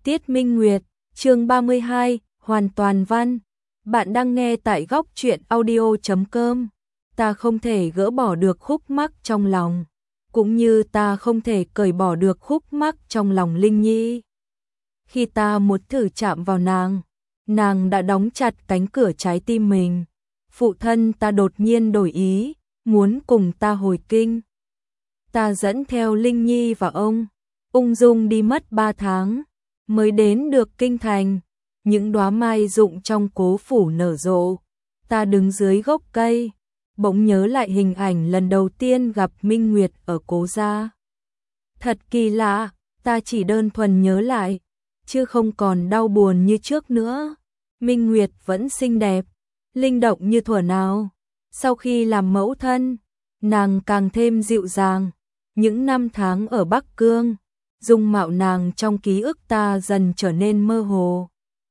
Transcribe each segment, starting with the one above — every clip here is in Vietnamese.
Tiết Minh Nguyệt, chương 32, hoàn toàn văn. Bạn đang nghe tại góc truyện audio.com. Ta không thể gỡ bỏ được khúc mắc trong lòng, cũng như ta không thể cởi bỏ được khúc mắc trong lòng Linh Nhi. Khi ta muốn thử chạm vào nàng đã đóng chặt cánh cửa trái tim mình. Phụ thân ta đột nhiên đổi ý, muốn cùng ta hồi kinh. Ta dẫn theo Linh Nhi và ông, ung dung đi mất 3 tháng, mới đến được kinh thành. Những đóa mai rụng trong cố phủ nở rộ. Ta đứng dưới gốc cây, bỗng nhớ lại hình ảnh lần đầu tiên gặp Minh Nguyệt ở cố gia. Thật kỳ lạ, ta chỉ đơn thuần nhớ lại, chứ không còn đau buồn như trước nữa. Minh Nguyệt vẫn xinh đẹp, linh động như thuở nào. Sau khi làm mẫu thân, nàng càng thêm dịu dàng. Những năm tháng ở Bắc Cương, dung mạo nàng trong ký ức ta dần trở nên mơ hồ.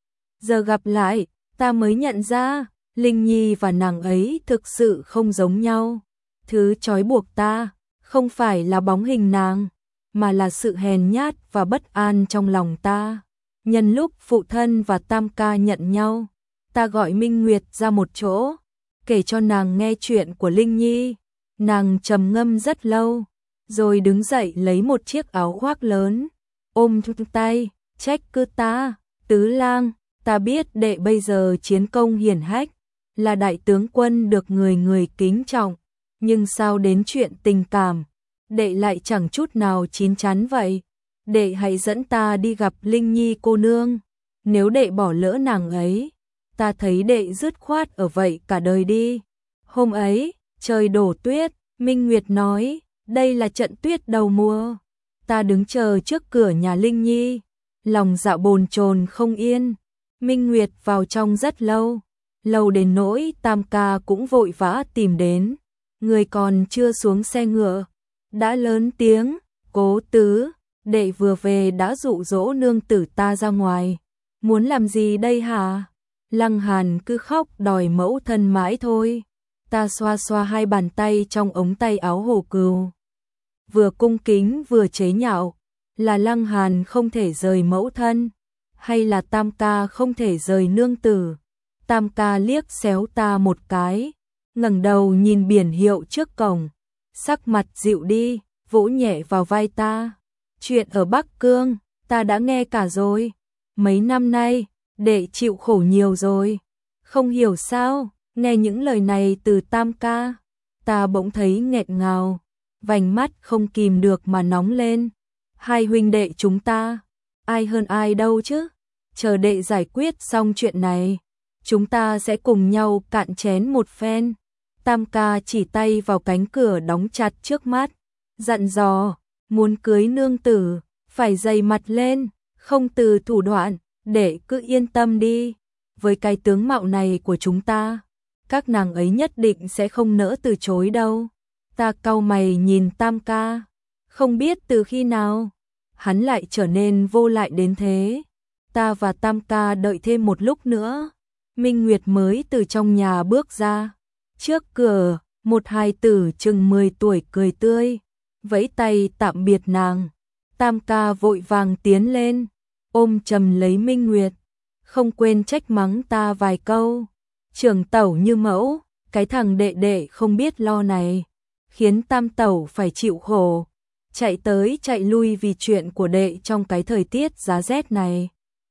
Giờ gặp lại, ta mới nhận ra, Linh Nhi và nàng ấy thực sự không giống nhau. Thứ trói buộc ta, không phải là bóng hình nàng, mà là sự hèn nhát và bất an trong lòng ta. Nhân lúc phụ thân và Tam ca nhận nhau, ta gọi Minh Nguyệt ra một chỗ, kể cho nàng nghe chuyện của Linh Nhi. Nàng trầm ngâm rất lâu, rồi đứng dậy lấy một chiếc áo khoác lớn, ôm tay, trách cứ ta, Tứ Lang, ta biết đệ bây giờ chiến công hiển hách, là đại tướng quân được người người kính trọng, nhưng sao đến chuyện tình cảm, đệ lại chẳng chút nào chín chắn vậy. Đệ hãy dẫn ta đi gặp Linh Nhi cô nương, nếu đệ bỏ lỡ nàng ấy, ta thấy đệ dứt khoát ở vậy cả đời đi. Hôm ấy, trời đổ tuyết, Minh Nguyệt nói, đây là trận tuyết đầu mùa. Ta đứng chờ trước cửa nhà Linh Nhi, lòng dạo bồn chồn không yên. Minh Nguyệt vào trong rất lâu, lâu đến nỗi Tam ca cũng vội vã tìm đến. Người còn chưa xuống xe ngựa, đã lớn tiếng, Cố Tứ, đệ vừa về đã dụ dỗ nương tử ta ra ngoài. Muốn làm gì đây hả? Lăng Hàn cứ khóc đòi mẫu thân mãi thôi. Ta xoa xoa hai bàn tay trong ống tay áo Hồ Cừu, vừa cung kính vừa chế nhạo, là Lăng Hàn không thể rời mẫu thân, hay là Tam ca không thể rời nương tử? Tam ca liếc xéo ta một cái, ngẩng đầu nhìn biển hiệu trước cổng, sắc mặt dịu đi, vỗ nhẹ vào vai ta. Chuyện ở Bắc Cương, ta đã nghe cả rồi. Mấy năm nay, đệ chịu khổ nhiều rồi. Không hiểu sao, nghe những lời này từ Tam ca, ta bỗng thấy nghẹn ngào, vành mắt không kìm được mà nóng lên. Hai huynh đệ chúng ta, ai hơn ai đâu chứ? Chờ đệ giải quyết xong chuyện này, chúng ta sẽ cùng nhau cạn chén một phen. Tam ca chỉ tay vào cánh cửa đóng chặt trước mắt, dặn dò, muốn cưới nương tử, phải dày mặt lên, không từ thủ đoạn, để cứ yên tâm đi. Với cái tướng mạo này của chúng ta, các nàng ấy nhất định sẽ không nỡ từ chối đâu. Ta cau mày nhìn Tam ca, không biết từ khi nào, hắn lại trở nên vô lại đến thế. Ta và Tam ca đợi thêm một lúc nữa, Minh Nguyệt mới từ trong nhà bước ra. Trước cửa, một hài tử chừng 10 tuổi cười tươi, vẫy tay tạm biệt nàng. Tam ca vội vàng tiến lên, ôm chầm lấy Minh Nguyệt, không quên trách mắng ta vài câu. Trưởng tẩu như mẫu, cái thằng đệ đệ không biết lo này, khiến Tam tẩu phải chịu khổ, chạy tới chạy lui vì chuyện của đệ trong cái thời tiết giá rét này.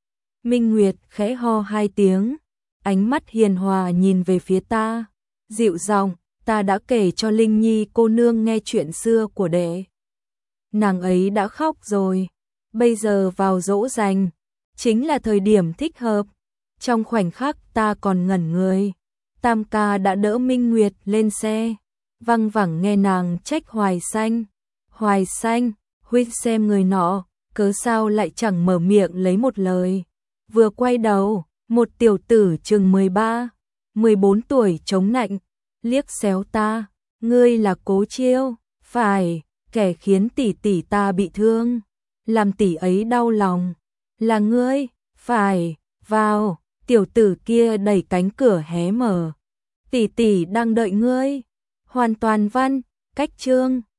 Minh Nguyệt khẽ ho hai tiếng, ánh mắt hiền hòa nhìn về phía ta, dịu giọng, ta đã kể cho Linh Nhi cô nương nghe chuyện xưa của đệ. Nàng ấy đã khóc rồi, bây giờ vào dỗ dành, chính là thời điểm thích hợp. Trong khoảnh khắc ta còn ngẩn người, Tam ca đã đỡ Minh Nguyệt lên xe, văng vẳng nghe nàng trách Hoài Xanh. Hoài Xanh, huynh xem người nọ, cớ sao lại chẳng mở miệng lấy một lời. Vừa quay đầu, một tiểu tử chừng 13, 14 tuổi chống nạnh, liếc xéo ta, ngươi là Cố Chiêu, phải, kẻ khiến tỷ tỷ ta bị thương, làm tỷ ấy đau lòng, là ngươi, phải, vào. Tiểu tử kia đẩy cánh cửa hé mở, tỷ tỷ đang đợi ngươi. Hoàn toàn văn, cách chương